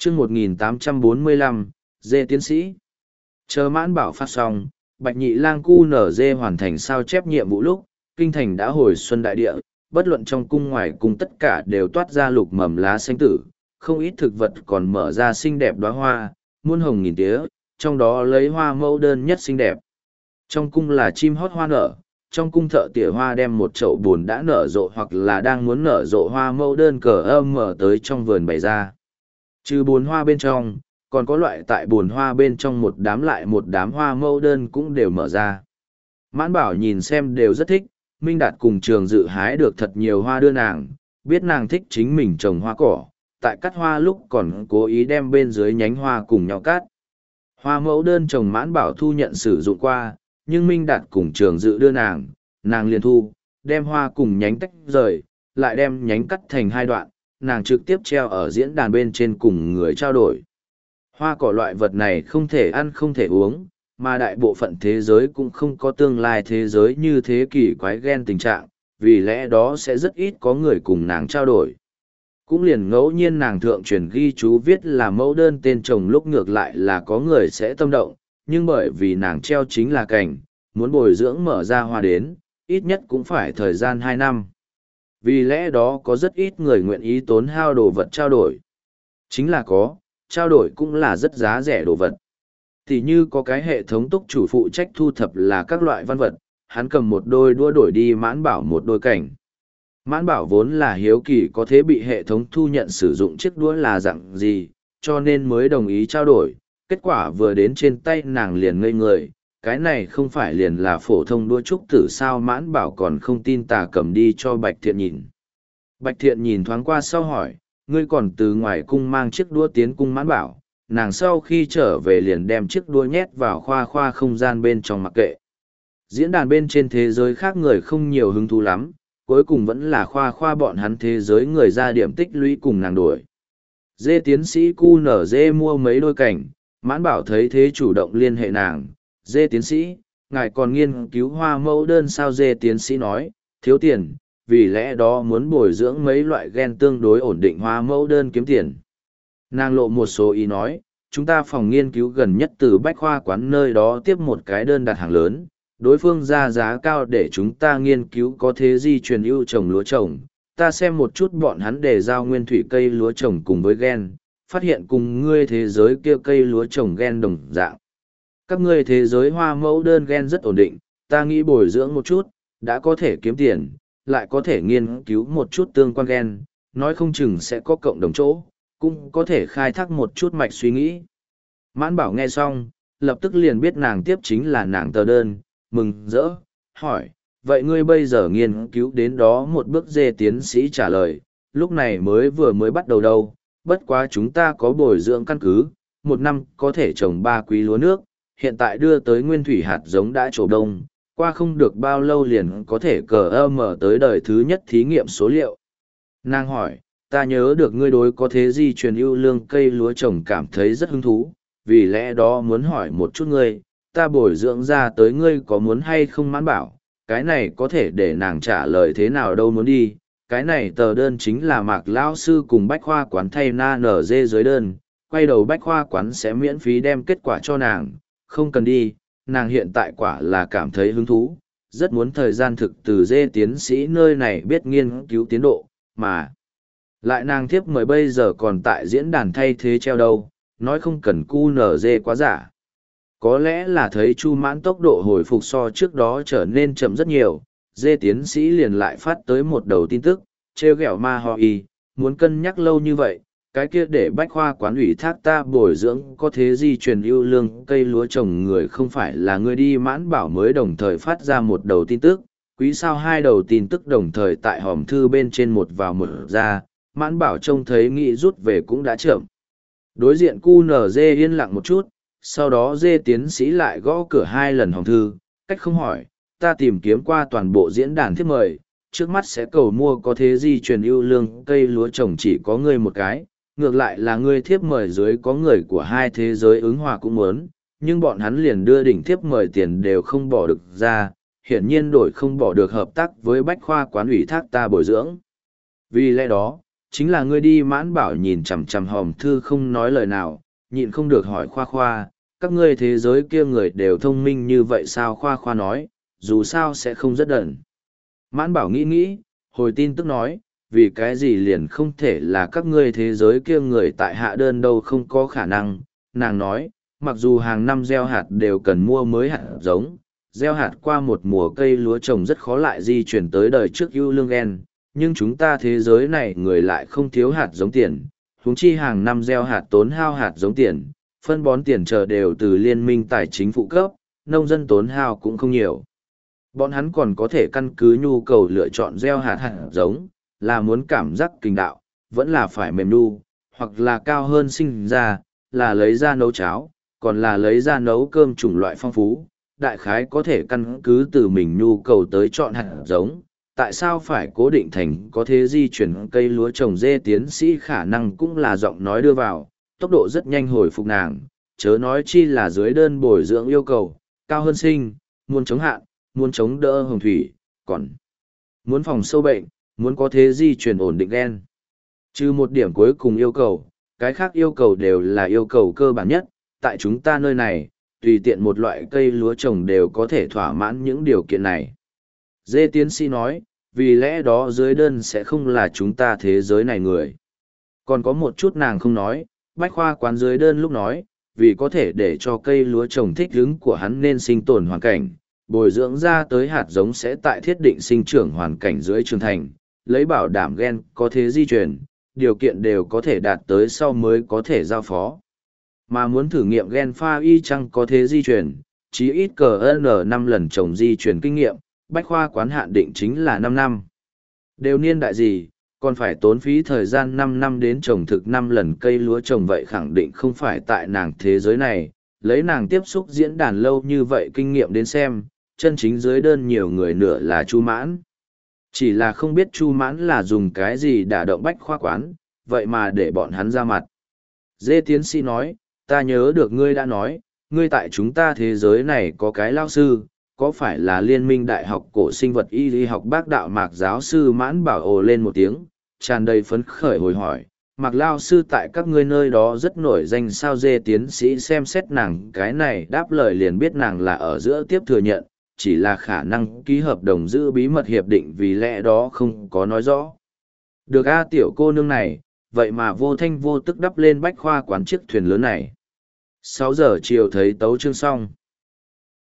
chương 1845, dê tiến sĩ. Chờ Mãn Bảo phát xong, Bạch Nhị Lang cu nở dê hoàn thành sao chép nhiệm vụ lúc, kinh thành đã hồi xuân đại địa, bất luận trong cung ngoài cung tất cả đều toát ra lục mầm lá xanh tử, không ít thực vật còn mở ra xinh đẹp đóa hoa, muôn hồng nghìn tía, trong đó lấy hoa mẫu đơn nhất xinh đẹp. Trong cung là chim hót hoa nở, trong cung thợ tỉa hoa đem một chậu bùn đã nở rộ hoặc là đang muốn nở rộ hoa mẫu đơn cờ âm mở tới trong vườn bày ra. Trừ bùn hoa bên trong, còn có loại tại bùn hoa bên trong một đám lại một đám hoa mẫu đơn cũng đều mở ra. Mãn Bảo nhìn xem đều rất thích, Minh Đạt cùng Trường Dự hái được thật nhiều hoa đưa nàng, biết nàng thích chính mình trồng hoa cỏ, tại cắt hoa lúc còn cố ý đem bên dưới nhánh hoa cùng nhau cắt. Hoa mẫu đơn trồng Mãn Bảo thu nhận sử dụng qua, nhưng Minh Đạt cùng Trường Dự đưa nàng liền thu, đem hoa cùng nhánh tách rời, lại đem nhánh cắt thành hai đoạn, nàng trực tiếp treo ở diễn đàn bên trên cùng người trao đổi. Hoa cỏ loại vật này không thể ăn không thể uống, mà đại bộ phận thế giới cũng không có tương lai thế giới như thế kỷ quái ghen tình trạng, vì lẽ đó sẽ rất ít có người cùng nàng trao đổi. Cũng liền ngẫu nhiên nàng thượng truyền ghi chú viết là mẫu đơn tên chồng lúc ngược lại là có người sẽ tâm động, nhưng bởi vì nàng treo chính là cảnh, muốn bồi dưỡng mở ra hoa đến, ít nhất cũng phải thời gian 2 năm. Vì lẽ đó có rất ít người nguyện ý tốn hao đồ vật trao đổi. Chính là có, trao đổi cũng là rất giá rẻ đồ vật. Thì như có cái hệ thống túc chủ phụ trách thu thập là các loại văn vật, hắn cầm một đôi đũa đổi đi Mãn Bảo một đôi cảnh. Mãn Bảo vốn là hiếu kỳ có thể bị hệ thống thu nhận sử dụng chiếc đũa là dạng gì, cho nên mới đồng ý trao đổi. Kết quả vừa đến trên tay nàng liền ngây người, cái này không phải liền là phổ thông đũa trúc tử sao. Mãn Bảo còn không tin tà cầm đi cho Bạch Thiện nhìn. Bạch Thiện nhìn thoáng qua sau hỏi, ngươi còn từ ngoài cung mang chiếc đũa tiến cung Mãn Bảo. Nàng sau khi trở về liền đem chiếc đũa nhét vào khoa không gian bên trong mặc kệ. Diễn đàn bên trên thế giới khác người không nhiều hứng thú lắm, cuối cùng vẫn là khoa bọn hắn thế giới người ra điểm tích lũy cùng nàng đổi. Dê tiến sĩ cu nở dê mua mấy đôi cảnh, Mãn Bảo thấy thế chủ động liên hệ nàng. Dê tiến sĩ, ngài còn nghiên cứu hoa mẫu đơn sao? Dê tiến sĩ nói, thiếu tiền, vì lẽ đó muốn bồi dưỡng mấy loại gen tương đối ổn định hoa mẫu đơn kiếm tiền. Nàng lộ một số ý nói, chúng ta phòng nghiên cứu gần nhất từ bách khoa quán nơi đó tiếp một cái đơn đặt hàng lớn, đối phương ra giá cao để chúng ta nghiên cứu có thế di truyền ưu trồng lúa trồng. Ta xem một chút bọn hắn để giao nguyên thủy cây lúa trồng cùng với gen, phát hiện cùng ngươi thế giới kia cây lúa trồng gen đồng dạng. Các ngươi thế giới hoa mẫu đơn gen rất ổn định, ta nghĩ bồi dưỡng một chút, đã có thể kiếm tiền, lại có thể nghiên cứu một chút tương quan gen, nói không chừng sẽ có cộng đồng chỗ, cũng có thể khai thác một chút mạch suy nghĩ. Mãn Bảo nghe xong, lập tức liền biết nàng tiếp chính là nàng tờ đơn, mừng rỡ, hỏi, vậy ngươi bây giờ nghiên cứu đến đó một bước? Dê tiến sĩ trả lời, lúc này mới bắt đầu đâu, bất quá chúng ta có bồi dưỡng căn cứ, 1 năm có thể trồng 3 quý lúa nước, hiện tại đưa tới nguyên thủy hạt giống đã trổ đông, qua không được bao lâu liền có thể mở tới đời thứ nhất thí nghiệm số liệu. Nàng hỏi, ta nhớ được ngươi đối có thế di truyền ưu lương cây lúa trồng cảm thấy rất hứng thú, vì lẽ đó muốn hỏi một chút ngươi, ta bồi dưỡng ra tới ngươi có muốn hay không? Mãn Bảo, cái này có thể để nàng trả lời thế nào đâu, muốn đi, cái này tờ đơn chính là Mạc lão sư cùng bách khoa quán thay na nở dê dưới đơn, quay đầu bách khoa quán sẽ miễn phí đem kết quả cho nàng, không cần đi, nàng hiện tại quả là cảm thấy hứng thú, rất muốn thời gian thực từ dê tiến sĩ nơi này biết nghiên cứu tiến độ, mà lại nàng thiếp mời bây giờ còn tại diễn đàn thay thế treo đâu, nói không cần cu nở dê quá giả. Có lẽ là thấy Chu Mãn tốc độ hồi phục so trước đó trở nên chậm rất nhiều, dê tiến sĩ liền lại phát tới một đầu tin tức, treo ghẹo ma ho y, muốn cân nhắc lâu như vậy, cái kia để bách khoa quán ủy thác ta bồi dưỡng có thế di truyền ưu lương cây lúa trồng người không phải là người đi. Mãn Bảo mới đồng thời phát ra một đầu tin tức, quý sao 2 đầu tin tức đồng thời tại hòm thư bên trên một vào một ra. Mãn Bảo trông thấy nghĩ rút về cũng đã chậm. Đối diện cu nở dê yên lặng một chút, sau đó dê tiến sĩ lại gõ cửa 2 lần hòm thư, cách không hỏi, ta tìm kiếm qua toàn bộ diễn đàn thiếp mời, trước mắt sẽ cầu mua có thế di truyền ưu lương cây lúa trồng chỉ có ngươi một cái, ngược lại là ngươi thiếp mời dưới có người của 2 thế giới ứng hòa cũng muốn, nhưng bọn hắn liền đưa đỉnh thiếp mời tiền đều không bỏ được ra, hiển nhiên đổi không bỏ được hợp tác với bách khoa quán ủy thác ta bồi dưỡng. Vì lẽ đó, chính là ngươi đi. Mãn Bảo nhìn chằm chằm hòm thư không nói lời nào, nhịn không được hỏi Khoa Khoa, các ngươi thế giới kia người đều thông minh như vậy sao? Khoa Khoa nói, dù sao sẽ không rất đần. Mãn Bảo nghĩ nghĩ, hồi tin tức nói, vì cái gì liền không thể là các ngươi thế giới kia người tại hạ đơn đâu, không có khả năng. Nàng nói, mặc dù hàng năm gieo hạt đều cần mua mới hạt giống, gieo hạt qua một mùa cây lúa trồng rất khó lại di chuyển tới đời trước ưu lương gen, nhưng chúng ta thế giới này người lại không thiếu hạt giống tiền, huống chi hàng năm gieo hạt tốn hao hạt giống tiền, phân bón tiền chờ đều từ liên minh tài chính phụ cấp, nông dân tốn hao cũng không nhiều. Bọn hắn còn có thể căn cứ nhu cầu lựa chọn gieo hạt giống, là muốn cảm giác kinh đạo, vẫn là phải mềm nu, hoặc là cao hơn sinh ra, là lấy ra nấu cháo, còn là lấy ra nấu cơm chủng loại phong phú. Đại khái có thể căn cứ từ mình nhu cầu tới chọn hạt giống. Tại sao phải cố định thành có thế di chuyển cây lúa trồng dê? Tiến sĩ khả năng cũng là giọng nói đưa vào, tốc độ rất nhanh hồi phục nàng, chớ nói chi là dưới đơn bồi dưỡng yêu cầu, cao hơn sinh, muốn chống hạn, muốn chống đỡ hồng thủy, còn muốn phòng sâu bệnh, muốn có thế di chuyển ổn định gen. Trừ một điểm cuối cùng yêu cầu, cái khác yêu cầu đều là yêu cầu cơ bản nhất, tại chúng ta nơi này, tùy tiện một loại cây lúa trồng đều có thể thỏa mãn những điều kiện này. Dê tiến sĩ nói, vì lẽ đó dưới đơn sẽ không là chúng ta thế giới này người. Còn có một chút nàng không nói, bách khoa quán dưới đơn lúc nói, vì có thể để cho cây lúa trồng thích ứng của hắn nên sinh tồn hoàn cảnh, bồi dưỡng ra tới hạt giống sẽ tại thiết định sinh trưởng hoàn cảnh dưới trưởng thành, lấy bảo đảm gen có thế di chuyển, điều kiện đều có thể đạt tới sau mới có thể giao phó. Mà muốn thử nghiệm gen pha y chăng có thế di chuyển, chí ít cờ n 5 lần trồng di chuyển kinh nghiệm, bách khoa quán hạn định chính là 5 năm. Đều niên đại gì, còn phải tốn phí thời gian 5 năm đến trồng thực 5 lần cây lúa trồng, vậy khẳng định không phải tại nàng thế giới này. Lấy nàng tiếp xúc diễn đàn lâu như vậy kinh nghiệm đến xem, chân chính dưới đơn nhiều người nửa là Chu Mãn. Chỉ là không biết Chu Mãn là dùng cái gì đả động bách khoa quán, vậy mà để bọn hắn ra mặt. Dê tiến sĩ nói, ta nhớ được ngươi đã nói, ngươi tại chúng ta thế giới này có cái lao sư, có phải là Liên minh Đại học Cổ sinh vật y lý học Bác Đạo Mạc giáo sư? Mãn Bảo ồ lên một tiếng, tràn đầy phấn khởi hồi hỏi, Mạc lao sư tại các ngươi nơi đó rất nổi danh sao? Dê tiến sĩ xem xét nàng cái này đáp lời liền biết nàng là ở giữa tiếp thừa nhận, chỉ là khả năng ký hợp đồng giữ bí mật hiệp định vì lẽ đó không có nói rõ. Được a, tiểu cô nương này, vậy mà vô thanh vô tức đắp lên bách khoa quán chiếc thuyền lớn này. 6 giờ chiều thấy tấu chương xong.